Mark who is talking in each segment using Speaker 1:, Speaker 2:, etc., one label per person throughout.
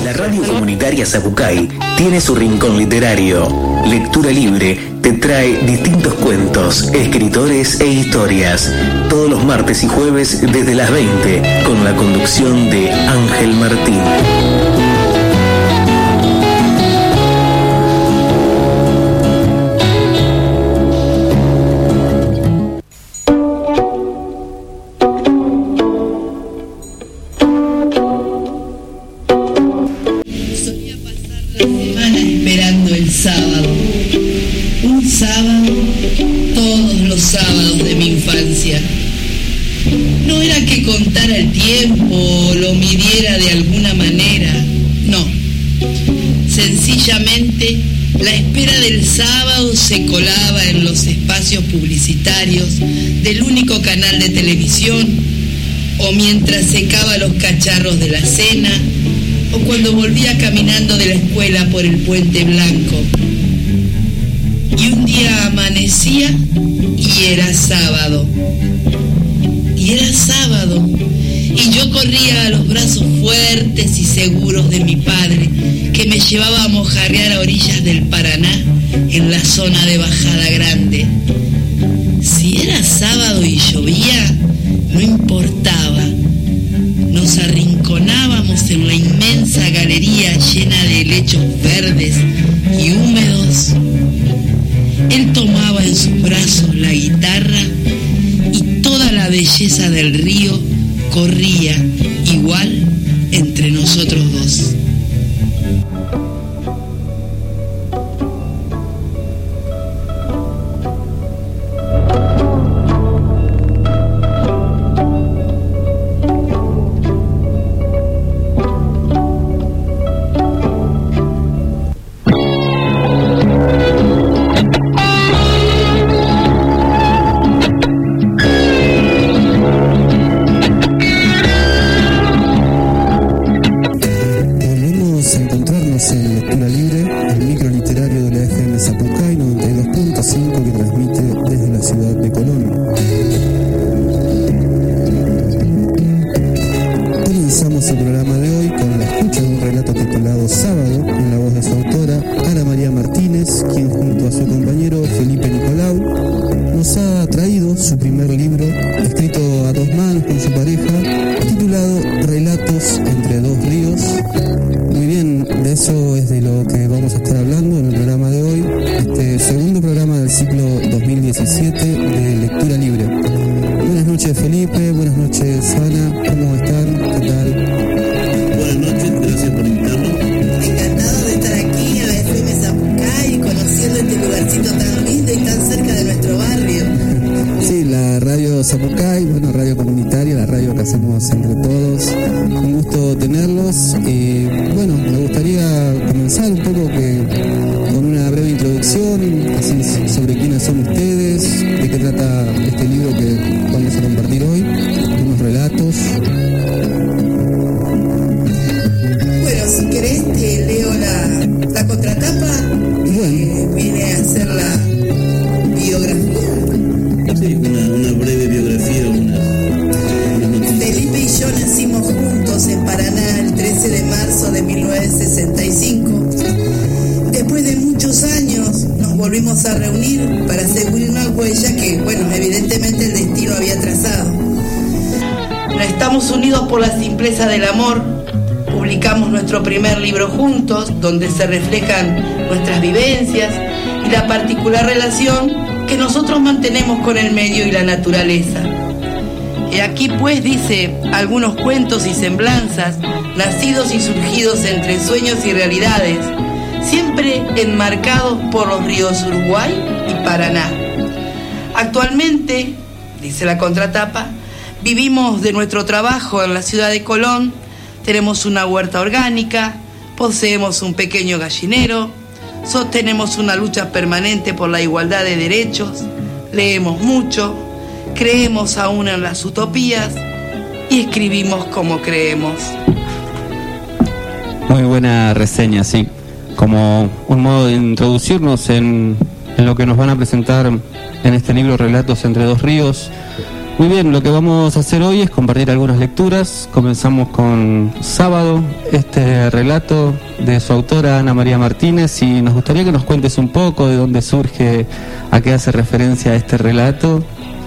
Speaker 1: La radio comunitaria Zapucay tiene su rincón literario. Lectura Libre te trae distintos cuentos, escritores e historias. Todos los martes y jueves desde las 20, con la conducción de Ángel Martín.
Speaker 2: No era que contara el tiempo o lo midiera de alguna manera, no. Sencillamente, la espera del sábado se colaba en los espacios publicitarios del único canal de televisión, o mientras secaba los cacharros de la cena, o cuando volvía caminando de la escuela por el Puente Blanco. Y un día amanecía y era sábado. Y era sábado, y yo corría a los brazos fuertes y seguros de mi padre, que me llevaba a mojarrear a orillas del Paraná, en la zona de Bajada Grande. Si era sábado y llovía, no importaba. Nos arrinconábamos en la inmensa galería llena de helechos verdes y húmedos. Él tomaba en sus brazos la guitarra y toda la belleza del río corría igual entre nosotros dos. Del amor, publicamos nuestro primer libro juntos, donde se reflejan nuestras vivencias y la particular relación que nosotros mantenemos con el medio y la naturaleza. Y aquí pues dice algunos cuentos y semblanzas, nacidos y surgidos entre sueños y realidades, siempre enmarcados por los ríos Uruguay y Paraná. Actualmente, dice la contratapa, vivimos de nuestro trabajo en la ciudad de Colón, tenemos una huerta orgánica, poseemos un pequeño gallinero, sostenemos una lucha permanente por la igualdad de derechos, leemos mucho, creemos aún en las utopías y escribimos como creemos.
Speaker 3: Muy buena reseña, sí. Como un modo de introducirnos en lo que nos van a presentar en este libro Relatos entre dos ríos. Muy bien, lo que vamos a hacer hoy es compartir algunas lecturas. Comenzamos con Sábado, este relato de su autora Ana María Martínez, y nos gustaría que nos cuentes un poco de dónde surge, a qué hace referencia este relato.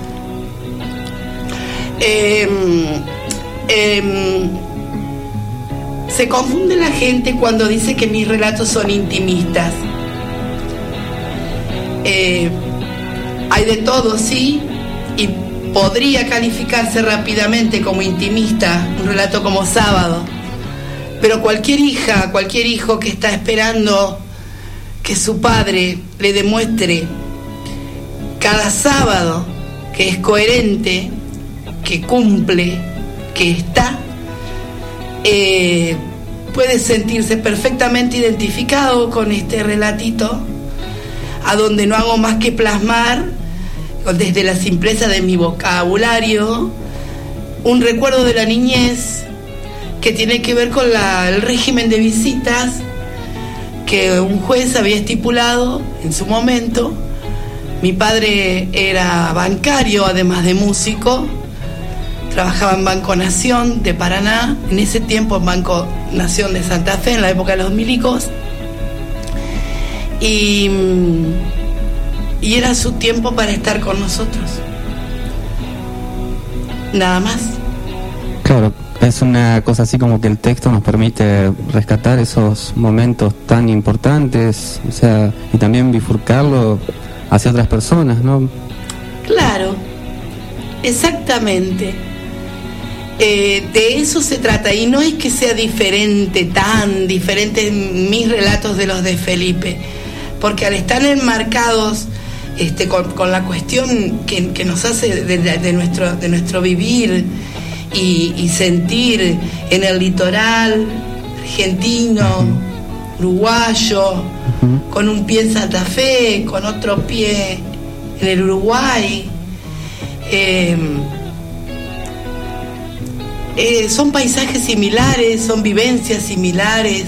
Speaker 2: Se confunde la gente cuando dice que mis relatos son intimistas. Hay de todo, sí, y podría calificarse rápidamente como intimista un relato como Sábado, pero cualquier hija, cualquier hijo que está esperando que su padre le demuestre cada sábado que es coherente, que cumple, que está, puede sentirse perfectamente identificado con este relatito, a donde no hago más que plasmar, desde la simpleza de mi vocabulario, un recuerdo de la niñez que tiene que ver con el régimen de visitas que un juez había estipulado en su momento. Mi padre era bancario, además de músico, trabajaba en Banco Nación de Paraná, en ese tiempo en Banco Nación de Santa Fe, en la época de los milicos, y era su tiempo para estar con nosotros, nada más.
Speaker 3: Claro, es una cosa así como que el texto nos permite rescatar esos momentos tan importantes, o sea, y también bifurcarlo hacia otras personas, ¿no?
Speaker 2: Claro, exactamente. De eso se trata, y no es que sea diferente, tan diferente mis relatos de los de Felipe, porque al estar enmarcados con la cuestión que nos hace de nuestro vivir y sentir en el litoral argentino, uruguayo, con un pie en Santa Fe, con otro pie en el Uruguay, son paisajes similares, son vivencias similares.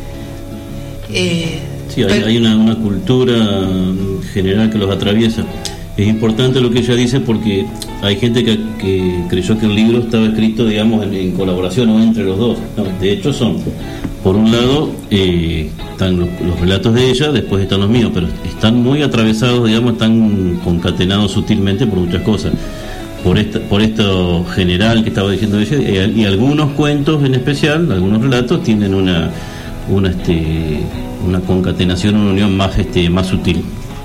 Speaker 4: Sí, hay una cultura general que los atraviesa. Es importante lo que ella dice, porque hay gente que creyó que el libro estaba escrito, digamos, en colaboración o entre los dos. No, de hecho son, por un lado, están los relatos de ella, después están los míos, pero están muy atravesados, digamos, están concatenados sutilmente por muchas cosas. Por esto general que estaba diciendo ella, y algunos cuentos en especial, algunos relatos tienen una concatenación, una unión más sutil.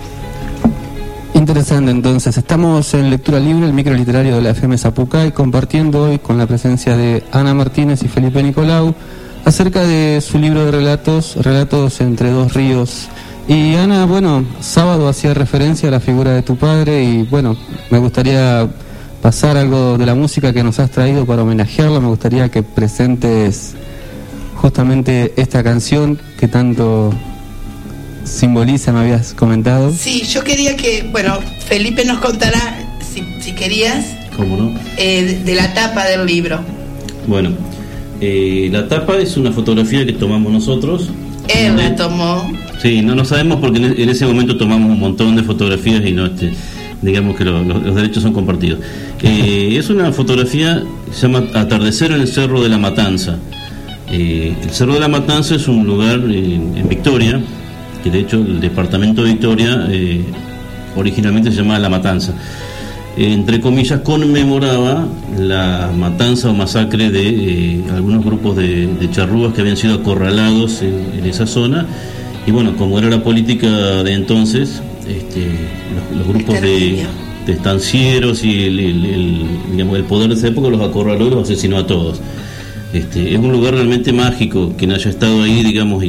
Speaker 3: Interesante. Entonces, estamos en Lectura Libre, el micro literario de la FM Zapucay, compartiendo hoy con la presencia de Ana Martínez y Felipe Nicolau acerca de su libro de Relatos entre dos ríos. Y Ana, bueno, Sábado hacía referencia a la figura de tu padre, y bueno, me gustaría pasar algo de la música que nos has traído para homenajearlo. Me gustaría que presentes justamente esta canción que tanto simboliza, me habías comentado.
Speaker 2: Sí, yo quería que, Felipe nos contara, si querías,
Speaker 4: ¿cómo no?,
Speaker 2: de la tapa del libro.
Speaker 4: Bueno, la tapa es una fotografía que tomamos nosotros.
Speaker 2: Él la tomó.
Speaker 4: Sí, no sabemos, porque en ese momento tomamos un montón de fotografías y no, digamos que los derechos son compartidos. Es una fotografía que se llama Atardecer en el Cerro de la Matanza. El Cerro de la Matanza es un lugar en Victoria, que de hecho el departamento de Victoria originalmente se llamaba La Matanza. Entre comillas, conmemoraba la matanza o masacre de algunos grupos de charrúas que habían sido acorralados en esa zona. Y bueno, como era la política de entonces, los grupos de estancieros y el poder de esa época los acorraló y los asesinó a todos. Es un lugar realmente mágico. Quien haya estado ahí, digamos,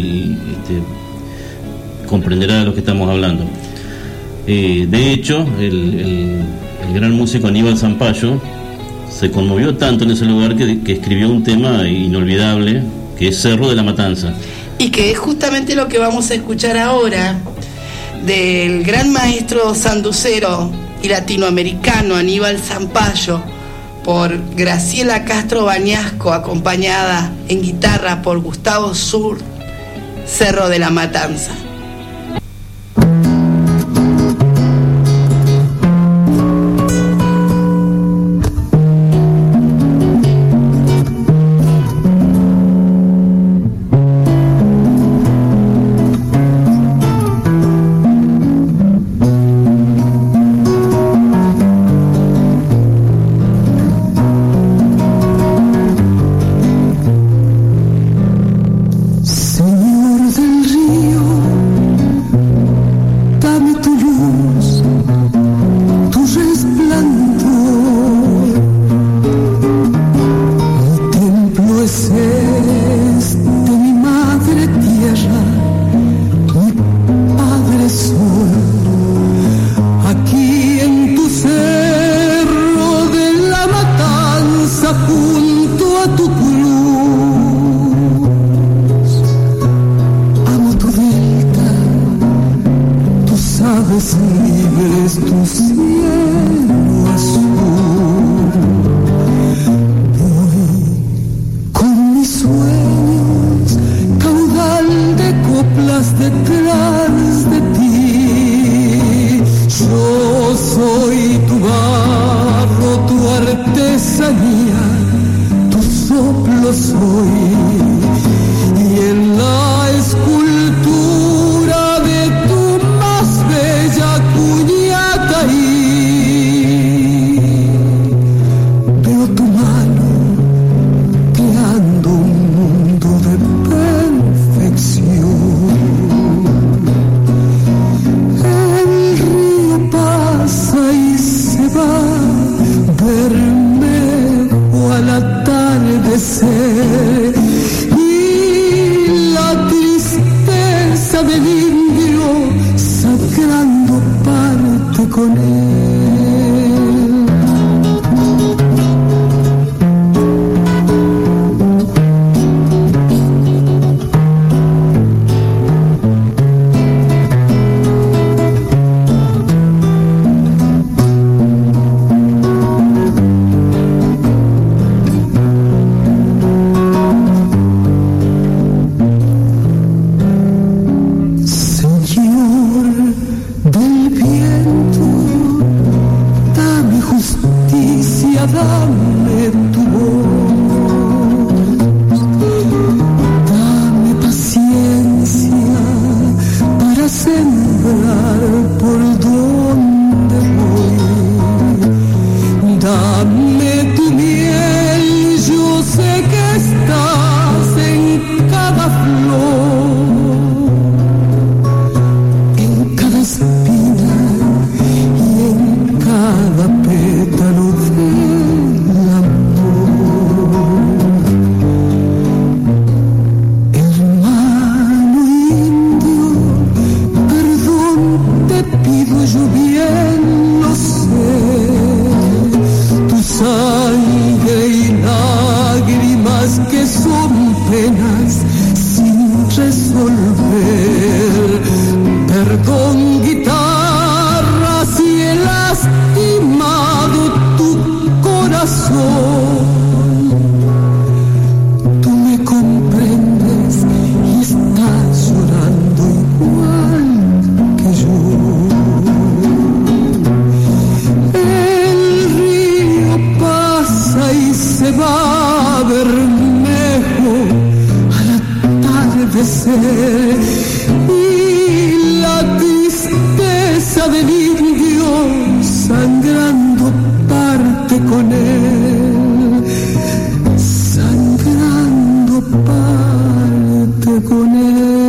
Speaker 4: comprenderá de lo que estamos hablando. De hecho, el gran músico Aníbal Zampayo se conmovió tanto en ese lugar que escribió un tema inolvidable, que es Cerro de la Matanza.
Speaker 2: Y que es justamente lo que vamos a escuchar ahora del gran maestro sanducero y latinoamericano Aníbal Zampayo, por Graciela Castro Bañasco, acompañada en guitarra por Gustavo Sur, Cerro de la Matanza.
Speaker 5: tardes libres, tu cielo azul. Voy con mis sueños, caudal de coplas detrás de ti. Yo soy tu barro, tu artesanía, tu soplo soy. Y en la escultura de tu más bella cuñata ahí veo tu mano creando un mundo de perfección. El río pasa y se va, Bermejo al atardecer. Del indio sacando parte con él. Dame tu voz, dame paciencia para sembrar por donde voy. Dame tu miel, yo sé que estás en cada flor, en cada espina y en cada pétalo de yo bien lo sé, tu sangre y lágrimas que son penas sin resolver. Perdón, guitarra, si he lastimado tu corazón. Tú me comprendes y estás llorando igual que yo. Y se va Bermejo al atardecer, y la tristeza del indio sangrando parte con él, sangrando parte con él.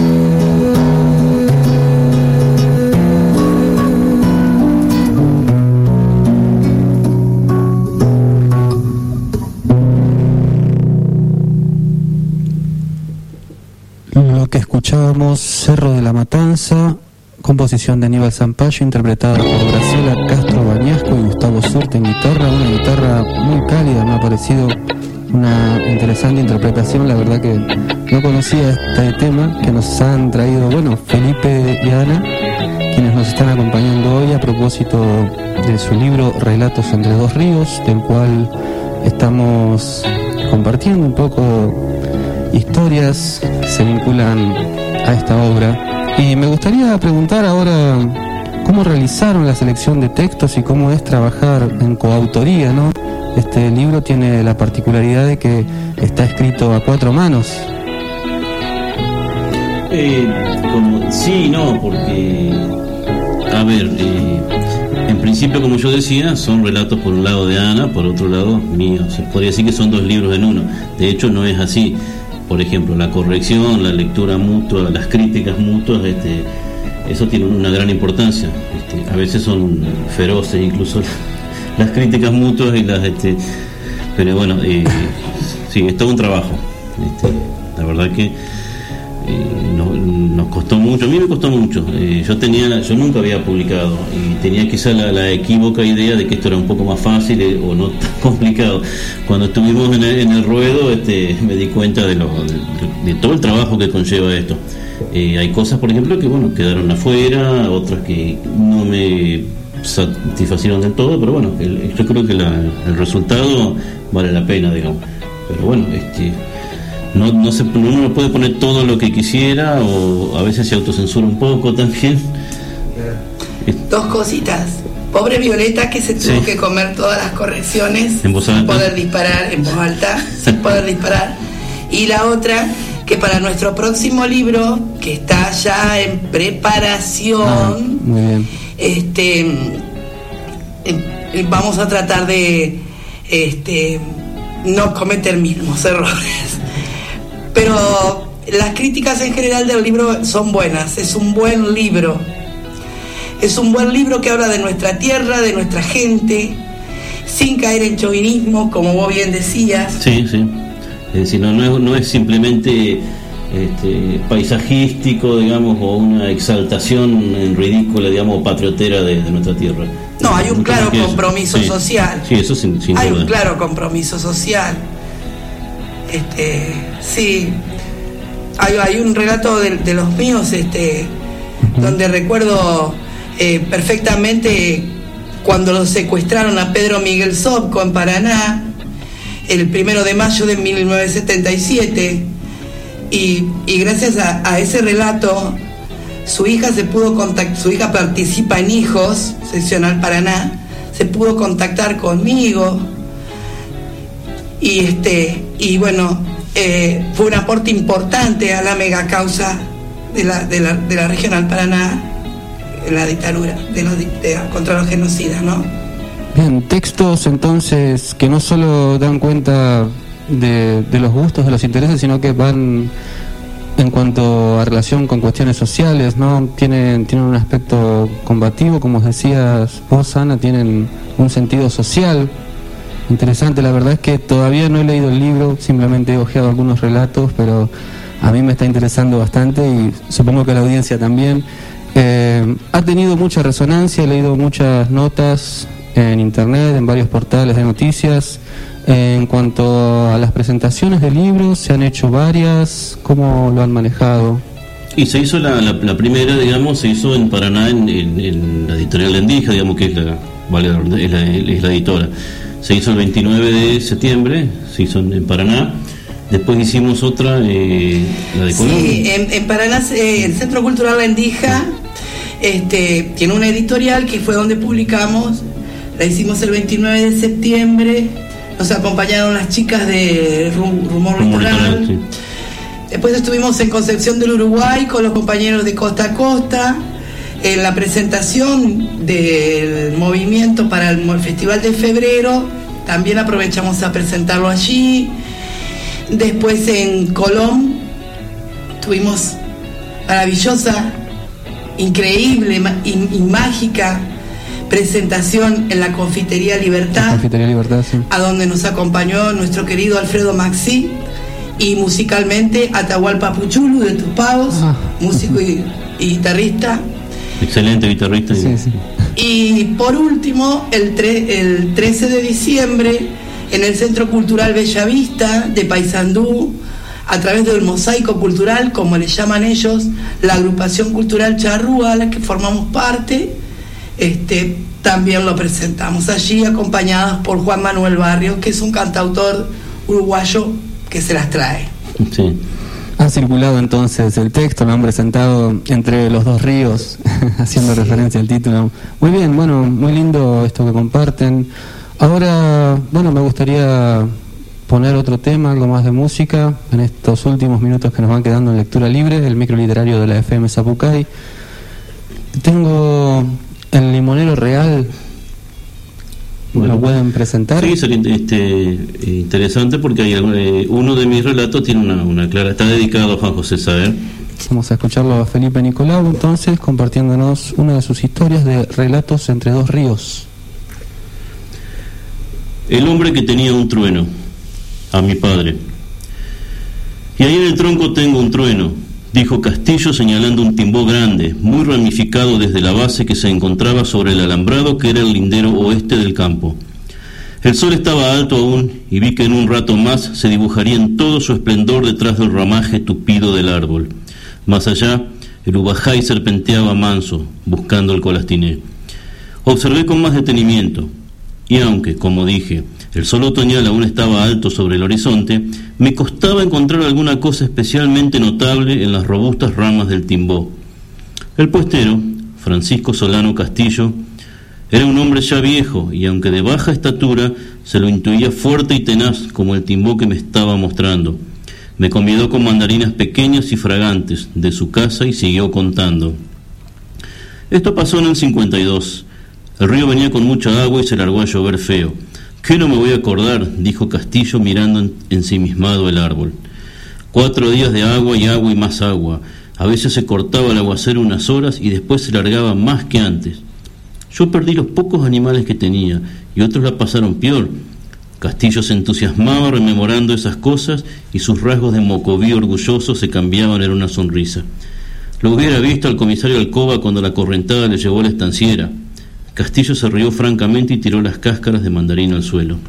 Speaker 3: Que escuchábamos Cerro de la Matanza, composición de Aníbal Zampayo, interpretada por Graciela Castro Bañasco y Gustavo Surte en guitarra, una guitarra muy cálida. Me ha parecido una interesante interpretación. La verdad que no conocía este tema que nos han traído, Felipe y Ana, quienes nos están acompañando hoy a propósito de su libro Relatos entre dos ríos, del cual estamos compartiendo un poco historias se vinculan a esta obra. Y me gustaría preguntar ahora cómo realizaron la selección de textos y cómo es trabajar en coautoría, ¿no? Este libro tiene la particularidad de que está escrito a cuatro manos.
Speaker 4: Sí y no, porque en principio, como yo decía, son relatos por un lado de Ana, por otro lado mío. Se podría decir que son dos libros en uno. De hecho, no es así. Por ejemplo, la corrección, la lectura mutua, las críticas mutuas, eso tiene una gran importancia. A veces son feroces incluso las críticas mutuas y pero bueno, sí, es todo un trabajo. La verdad que nos costó mucho, a mí me costó mucho. Yo nunca había publicado y tenía quizá la equívoca idea de que esto era un poco más fácil o no tan complicado. Cuando estuvimos en el ruedo, me di cuenta de todo el trabajo que conlleva esto. Hay cosas, por ejemplo, que quedaron afuera, otras que no me satisfacieron del todo, pero bueno, yo creo que el resultado vale la pena, digamos. Pero bueno, uno no puede poner todo lo que quisiera, o a veces se autocensura un poco también.
Speaker 2: Dos cositas. Pobre Violeta, que se tuvo que comer todas las correcciones
Speaker 4: en voz alta,
Speaker 2: sin poder disparar, en voz alta, sin poder disparar. Y la otra, que para nuestro próximo libro, que está ya en preparación,
Speaker 3: muy bien.
Speaker 2: Vamos a tratar de no cometer mismos errores. Pero las críticas en general del libro son buenas. Es un buen libro. Es un buen libro que habla de nuestra tierra, de nuestra gente, sin caer en chauvinismo, como vos bien decías.
Speaker 4: Sí. Es decir, no es simplemente paisajístico, digamos, o una exaltación ridícula, digamos, patriotera de nuestra tierra.
Speaker 2: No, hay un claro compromiso social.
Speaker 4: Sí, eso sin duda.
Speaker 2: Hay un claro compromiso social. Sí. Hay un relato de los míos, donde recuerdo perfectamente cuando lo secuestraron a Pedro Miguel Sobco en Paraná, el 1 de mayo de 1977, y gracias a ese relato, su hija su hija participa en Hijos, seccional Paraná, se pudo contactar conmigo, y bueno, fue un aporte importante a la mega causa de la regional Paraná, la dictadura contra los genocidas, ¿no?
Speaker 3: Bien, textos entonces que no solo dan cuenta de los gustos, de los intereses, sino que van en cuanto a relación con cuestiones sociales, ¿no? Tienen un aspecto combativo, como decías vos, Ana, tienen un sentido social interesante. La verdad es que todavía no he leído el libro, simplemente he hojeado algunos relatos, pero a mí me está interesando bastante y supongo que a la audiencia también. Ha tenido mucha resonancia, he leído muchas notas en internet, en varios portales de noticias. En cuanto a las presentaciones de libros, se han hecho varias. ¿Cómo lo han manejado?
Speaker 4: Y se hizo la primera, digamos, se hizo en Paraná, en la editorial Lendija, digamos, que es la editora. Se hizo el 29 de septiembre, se hizo en Paraná. Después hicimos otra, la de Colombia.
Speaker 2: Sí, en Paraná, el Centro Cultural Lendija tiene una editorial que fue donde publicamos. La hicimos el 29 de septiembre. Nos acompañaron las chicas de Rumor Litoral. Sí. Después estuvimos en Concepción del Uruguay con los compañeros de Costa a Costa en la presentación del movimiento para el Festival de Febrero. También aprovechamos a presentarlo allí. Después en Colón tuvimos maravillosa, increíble y mágica presentación en la Confitería Libertad,
Speaker 3: sí.
Speaker 2: A donde nos acompañó nuestro querido Alfredo Maxi, y musicalmente Atahualpa Puchulu de Tupagos, músico y guitarrista.
Speaker 4: Excelente guitarrista.
Speaker 3: Sí.
Speaker 2: Y por último, el 13 de diciembre, en el Centro Cultural Bellavista de Paysandú, a través del Mosaico Cultural, como le llaman ellos, la agrupación cultural charrúa, a la que formamos parte, también lo presentamos allí, acompañados por Juan Manuel Barrio, que es un cantautor uruguayo que se las trae.
Speaker 4: Sí.
Speaker 3: Ha circulado entonces el texto, lo han presentado entre los dos ríos, haciendo referencia al título. Muy bien, bueno, muy lindo esto que comparten. Ahora, bueno, me gustaría poner otro tema, algo más de música, en estos últimos minutos que nos van quedando en Lectura Libre, el microliterario de la FM Zapucay. Tengo El Limonero Real.
Speaker 4: Bueno,
Speaker 3: ¿lo pueden presentar?
Speaker 4: Sí, sería interesante porque hay uno de mis relatos tiene una clara, está dedicado a Juan José Saer.
Speaker 3: Vamos a escucharlo a Felipe Nicolau entonces, compartiéndonos una de sus historias de Relatos entre dos ríos.
Speaker 4: El hombre que tenía un trueno, a mi padre. Y ahí en el tronco tengo un trueno, dijo Castillo señalando un timbó grande, muy ramificado desde la base que se encontraba sobre el alambrado que era el lindero oeste del campo. El sol estaba alto aún y vi que en un rato más se dibujaría en todo su esplendor detrás del ramaje tupido del árbol. Más allá, el ubajay serpenteaba manso, buscando el colastiné. Observé con más detenimiento, y aunque, como dije, el sol otoñal aún estaba alto sobre el horizonte, me costaba encontrar alguna cosa especialmente notable en las robustas ramas del timbó. El puestero, Francisco Solano Castillo, era un hombre ya viejo y aunque de baja estatura, se lo intuía fuerte y tenaz como el timbó que me estaba mostrando. Me convidó con mandarinas pequeñas y fragantes de su casa y siguió contando. Esto pasó en el 52. El río venía con mucha agua y se largó a llover feo. ¿Qué no me voy a acordar?, dijo Castillo mirando ensimismado el árbol. 4 días de agua y más agua. A veces se cortaba el aguacero unas horas y después se largaba más que antes. Yo perdí los pocos animales que tenía y otros la pasaron peor. Castillo se entusiasmaba rememorando esas cosas y sus rasgos de mocoví orgulloso se cambiaban en una sonrisa. Lo hubiera visto al comisario Alcoba cuando la correntada le llevó a la estanciera. Castillo se rió francamente y tiró las cáscaras de mandarina al suelo.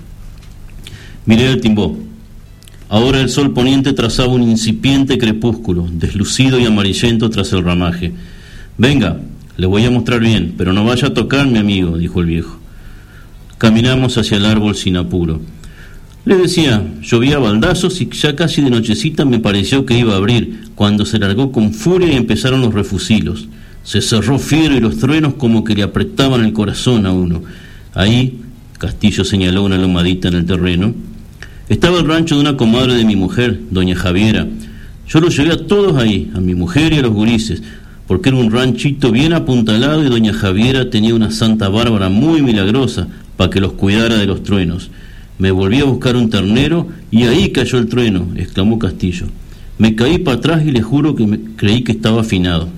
Speaker 4: Miré el timbó. Ahora el sol poniente trazaba un incipiente crepúsculo, deslucido y amarillento tras el ramaje. Venga, le voy a mostrar bien, pero no vaya a tocar, mi amigo, dijo el viejo. Caminamos hacia el árbol sin apuro. Le decía, llovía baldazos y ya casi de nochecita me pareció que iba a abrir, cuando se largó con furia y empezaron los refusilos. Se cerró fiero y los truenos como que le apretaban el corazón a uno. Ahí, Castillo señaló una lomadita en el terreno, estaba el rancho de una comadre de mi mujer, doña Javiera. Yo los llevé a todos ahí, a mi mujer y a los gurises, porque era un ranchito bien apuntalado y doña Javiera tenía una Santa Bárbara muy milagrosa para que los cuidara de los truenos. Me volví a buscar un ternero y ahí cayó el trueno, exclamó Castillo. Me caí para atrás y le juro que creí que estaba afinado.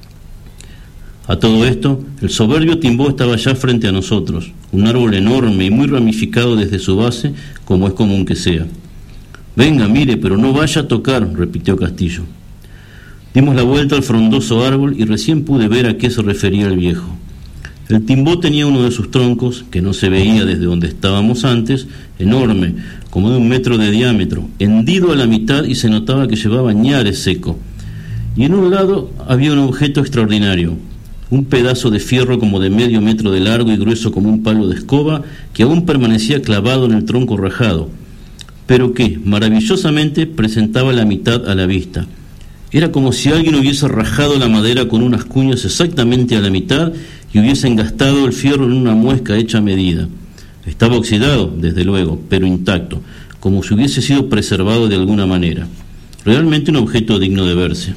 Speaker 4: A todo esto, el soberbio timbó estaba ya frente a nosotros, un árbol enorme y muy ramificado desde su base, como es común que sea. Venga, mire, pero no vaya a tocar, repitió Castillo. Dimos la vuelta al frondoso árbol y recién pude ver a qué se refería el viejo. El timbó tenía uno de sus troncos, que no se veía desde donde estábamos antes, enorme, como de 1 metro de diámetro, hendido a la mitad y se notaba que llevaba ñares seco. Y en un lado había un objeto extraordinario, un pedazo de fierro como de medio metro de largo y grueso como un palo de escoba, que aún permanecía clavado en el tronco rajado, pero que, maravillosamente, presentaba la mitad a la vista. Era como si alguien hubiese rajado la madera con unas cuñas exactamente a la mitad y hubiesen gastado el fierro en una muesca hecha a medida. Estaba oxidado, desde luego, pero intacto, como si hubiese sido preservado de alguna manera. Realmente un objeto digno de verse.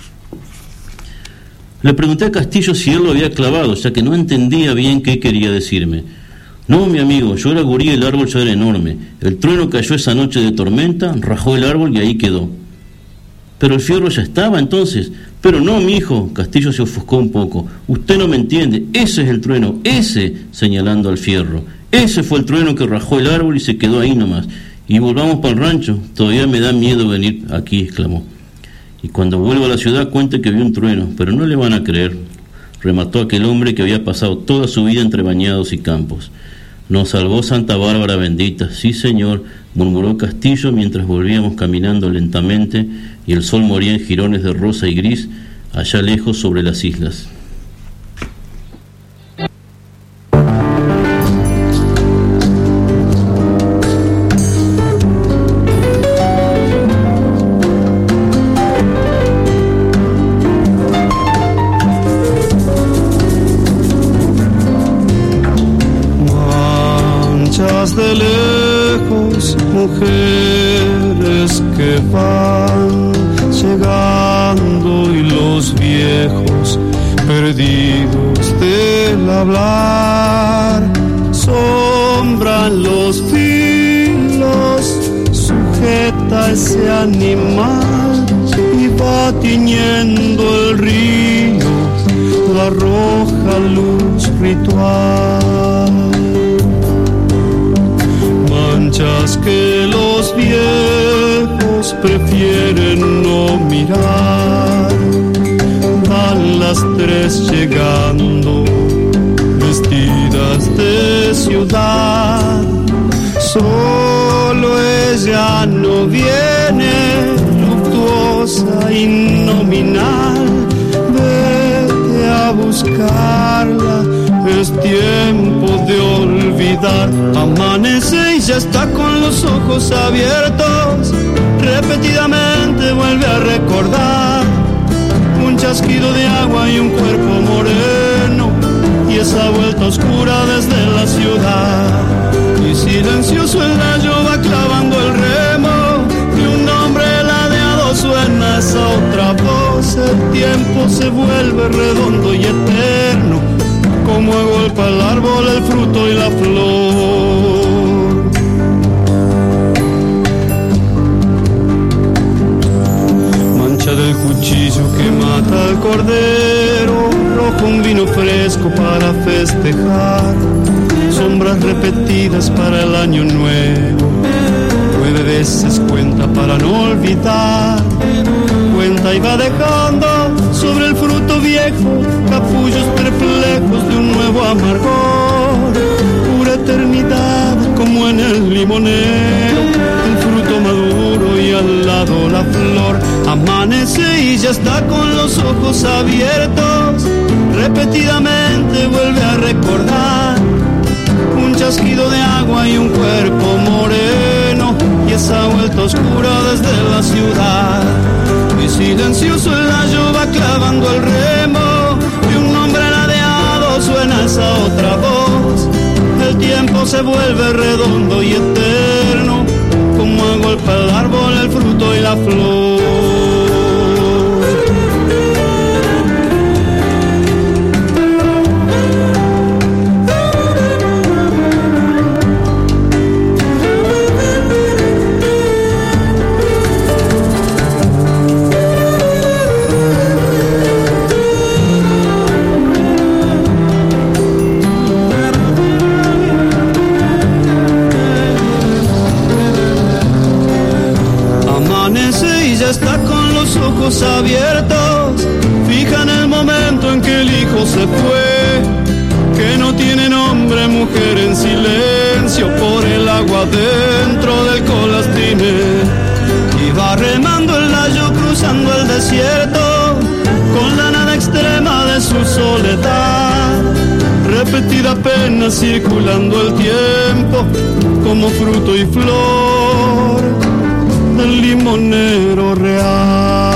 Speaker 4: Le pregunté a Castillo si él lo había clavado, ya que no entendía bien qué quería decirme. No, mi amigo, yo era gurí y el árbol ya era enorme. El trueno cayó esa noche de tormenta, rajó el árbol y ahí quedó. Pero el fierro ya estaba entonces. Pero no, mi hijo, Castillo se ofuscó un poco. Usted no me entiende, ese es el trueno, ese, señalando al fierro. Ese fue el trueno que rajó el árbol y se quedó ahí nomás. Y volvamos para el rancho, todavía me da miedo venir aquí, exclamó. Y cuando vuelva a la ciudad cuente que vio un trueno, pero no le van a creer, remató aquel hombre que había pasado toda su vida entre bañados y campos. Nos salvó Santa Bárbara bendita, sí señor, murmuró Castillo mientras volvíamos caminando lentamente y el sol moría en jirones de rosa y gris allá lejos sobre las islas.
Speaker 5: De lejos, mujeres que van llegando y los viejos perdidos del hablar sombran los filos, sujeta ese animal y va tiñendo el río la roja luz ritual. Manchas que los viejos prefieren no mirar, las 3 llegando, vestidas de ciudad. Solo ella no viene, luctuosa y nominal. Vete a buscarla, es tiempo de olvidar. Amanece y ya está con los ojos abiertos. Repetidamente vuelve a recordar un chasquido de agua y un cuerpo moreno, y esa vuelta oscura desde la ciudad. Y silencioso el gallo va clavando el remo, y un nombre ladeado suena esa otra voz. El tiempo se vuelve redondo y eterno, como agolpa el árbol, el fruto y la flor. Mancha del cuchillo que mata al cordero, rojo un vino fresco para festejar, sombras repetidas para el año nuevo. 9 veces cuenta para no olvidar, cuenta y va dejando sobre el fruto viejo capullos perplejos de un nuevo amargor. Pura eternidad como en el limonero, el fruto maduro y al lado la flor. Amanece y ya está con los ojos abiertos, repetidamente vuelve a recordar un chasquido de agua y un cuerpo moreno, y esa vuelta oscura desde la ciudad. Y silencioso el gallo va clavando el remo, y un nombre ladeado suena esa otra voz. El tiempo se vuelve redondo y eterno, como agolpa el árbol, el fruto y la flor. Está con los ojos abiertos, fija en el momento en que el hijo se fue, que no tiene nombre, mujer en silencio por el agua dentro del colastine. Y va remando el gallo cruzando el desierto, con la nada extrema de su soledad. Repetida pena circulando el tiempo, como fruto y flor del limonero real.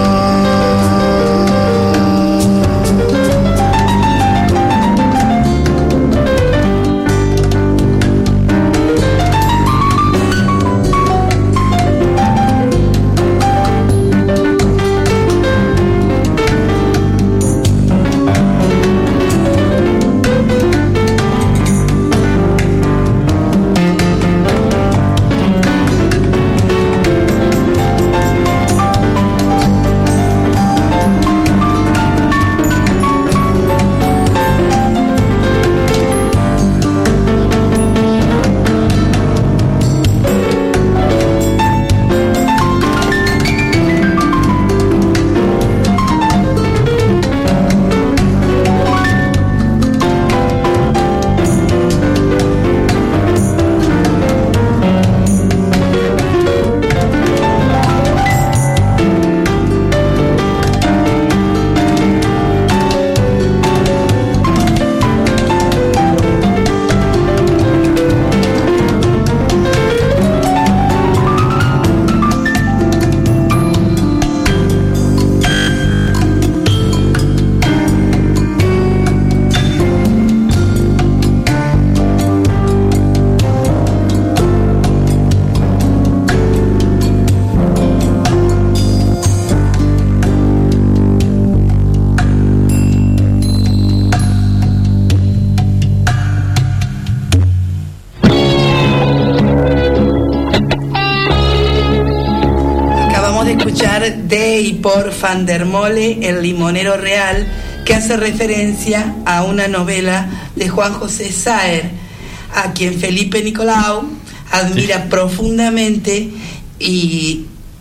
Speaker 2: De y por Van der Mole, El limonero real, que hace referencia a una novela de Juan José Saer, a quien Felipe Nicolau admira profundamente y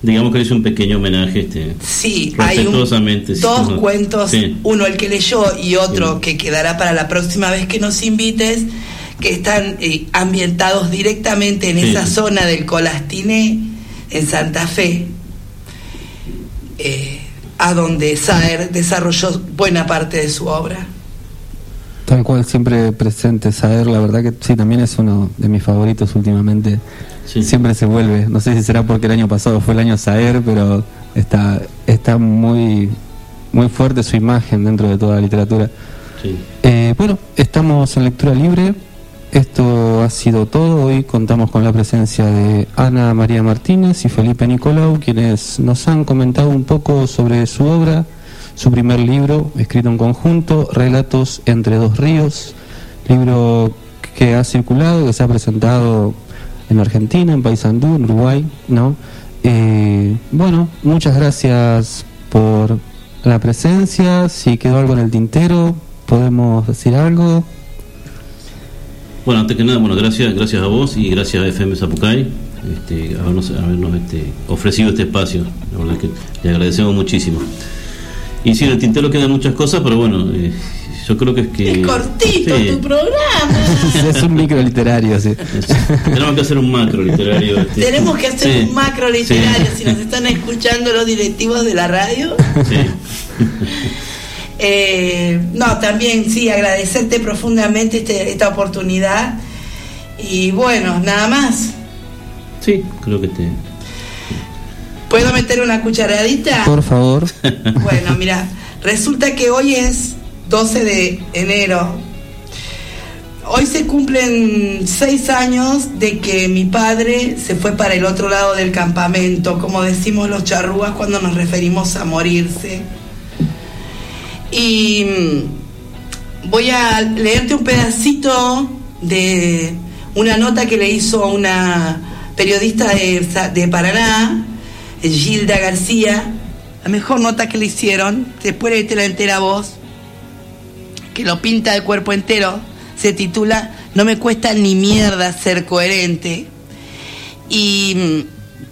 Speaker 4: digamos que le hizo un pequeño homenaje.
Speaker 2: Sí, hay dos cuentos, sí. Uno el que leyó y otro que quedará para la próxima vez que nos invites, que están ambientados directamente en esa zona del Colastiné, en Santa Fe, a donde Saer desarrolló buena parte de su obra.
Speaker 3: Tal cual, siempre presente Saer, la verdad que sí, también es uno de mis favoritos últimamente. Sí. Siempre se vuelve, no sé si será porque el año pasado fue el año Saer, pero está muy muy fuerte su imagen dentro de toda la literatura. Sí. Bueno, estamos en Lectura Libre. Esto ha sido todo. Hoy contamos con la presencia de Ana María Martínez y Felipe Nicolau, quienes nos han comentado un poco sobre su obra, su primer libro, escrito en conjunto, Relatos entre dos ríos, libro que ha circulado, que se ha presentado en Argentina, en Paysandú, en Uruguay, ¿no? Bueno, muchas gracias por la presencia. Si quedó algo en el tintero, ¿podemos decir algo?
Speaker 4: Bueno, antes que nada, gracias a vos y gracias a FM Zapucay habernos ofrecido este espacio. La verdad que le agradecemos muchísimo. Y sí, en el tintero quedan muchas cosas, pero bueno, yo creo que
Speaker 2: es cortito tu programa.
Speaker 3: Es un micro literario, sí.
Speaker 4: Tenemos que hacer un macro literario.
Speaker 2: Tenemos que hacer un macro literario. Si nos están escuchando los directivos de la radio. Sí. No, también sí, agradecerte profundamente esta oportunidad. Y bueno, nada más.
Speaker 4: Sí, creo que
Speaker 2: ¿Puedo meter una cucharadita?
Speaker 3: Por favor.
Speaker 2: Bueno, mira, resulta que hoy es 12 de enero. Hoy se cumplen 6 años de que mi padre se fue para el otro lado del campamento, como decimos los charrúas cuando nos referimos a morirse. Y voy a leerte un pedacito de una nota que le hizo una periodista de Paraná, Gilda García, la mejor nota que le hicieron, después de la entera voz, que lo pinta el cuerpo entero, se titula No me cuesta ni mierda ser coherente. Y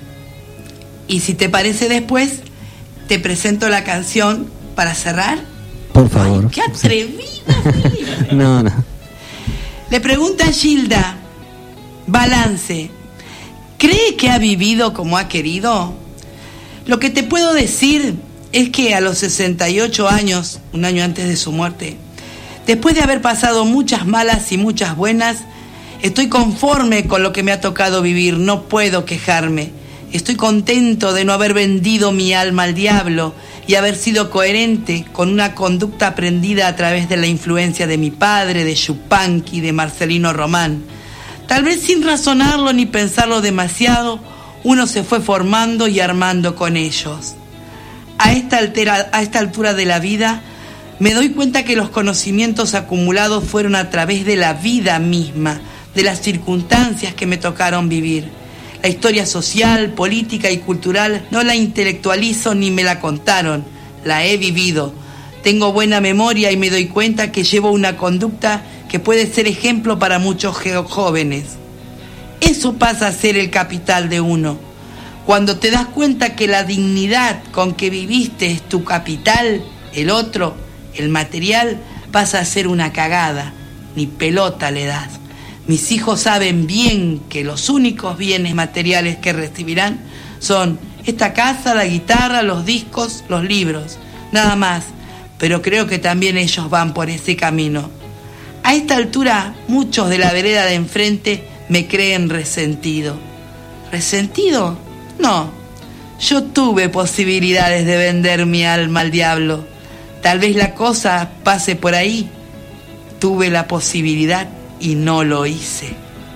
Speaker 2: si te parece después, te presento la canción para cerrar.
Speaker 3: Por favor.
Speaker 2: Ay, ¡qué atrevida!
Speaker 3: No.
Speaker 2: Le pregunta a Gilda, balance, ¿cree que ha vivido como ha querido? Lo que te puedo decir es que a los 68 años, un año antes de su muerte, después de haber pasado muchas malas y muchas buenas, estoy conforme con lo que me ha tocado vivir, no puedo quejarme. Estoy contento de no haber vendido mi alma al diablo y haber sido coherente con una conducta aprendida a través de la influencia de mi padre, de Yupanqui, de Marcelino Román. Tal vez sin razonarlo ni pensarlo demasiado, uno se fue formando y armando con ellos. A esta altura de la vida, me doy cuenta que los conocimientos acumulados fueron a través de la vida misma, de las circunstancias que me tocaron vivir. La historia social, política y cultural no la intelectualizo ni me la contaron, la he vivido. Tengo buena memoria y me doy cuenta que llevo una conducta que puede ser ejemplo para muchos jóvenes. Eso pasa a ser el capital de uno. Cuando te das cuenta que la dignidad con que viviste es tu capital, el otro, el material, pasa a ser una cagada, ni pelota le das. Mis hijos saben bien que los únicos bienes materiales que recibirán son esta casa, la guitarra, los discos, los libros, nada más. Pero creo que también ellos van por ese camino. A esta altura, muchos de la vereda de enfrente me creen resentido. ¿Resentido? No. Yo tuve posibilidades de vender mi alma al diablo. Tal vez la cosa pase por ahí. Tuve la posibilidad y no lo hice.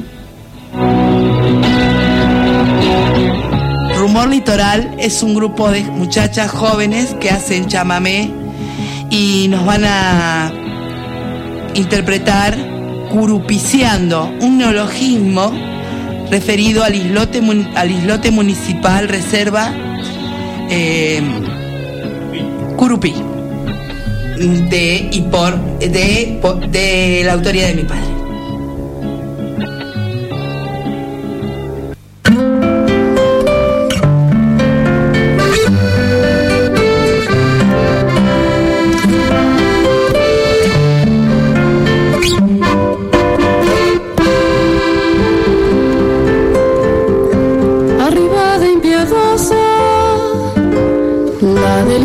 Speaker 2: Rumor Litoral es un grupo de muchachas jóvenes que hacen chamamé y nos van a interpretar Curupiciando, un neologismo referido al islote municipal reserva Curupí, de la autoría de mi padre.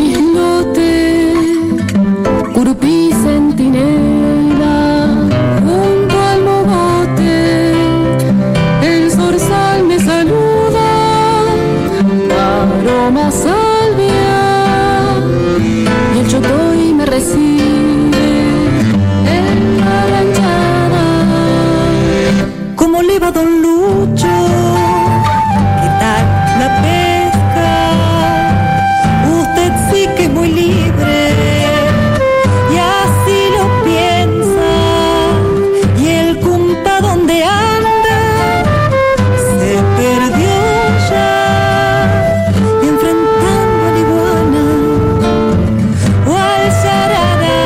Speaker 6: islote, curupí centinela, junto al mogote, el zorzal me saluda, aroma salvia, y el chotoy me recibe en la ranchada.
Speaker 7: ¿Cómo le va don Lucho? ¿Qué tal la pesca? Usted sí que es muy libre y así lo piensa. ¿Y el cumpa dónde anda? Se perdió ya, enfrentando a la iguana o al charada.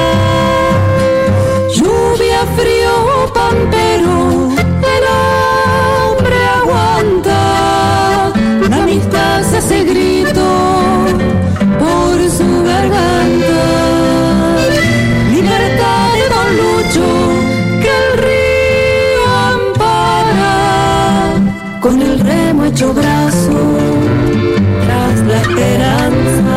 Speaker 6: Lluvia, frío, pampero, el hombre aguanta. La amistad se hace grito por su garganta. Libertad de don Lucho, que el río ampara, con el remo hecho brazo tras la esperanza.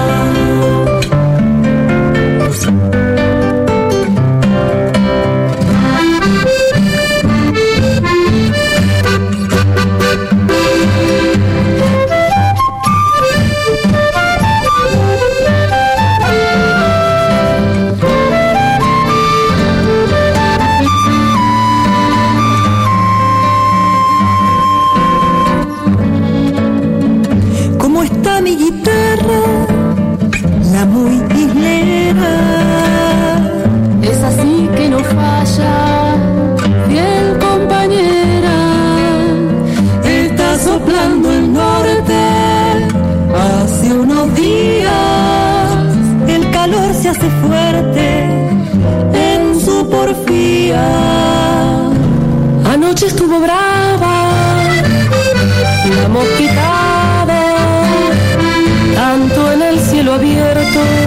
Speaker 7: ¿Cómo está mi guitarra? La muy islera.
Speaker 6: Es así que no falla, fiel compañera.
Speaker 7: Está soplando el norte. Hace unos días el calor se hace fuerte en su porfía.
Speaker 6: Anoche estuvo brava la mosquitada, tanto en el cielo abierto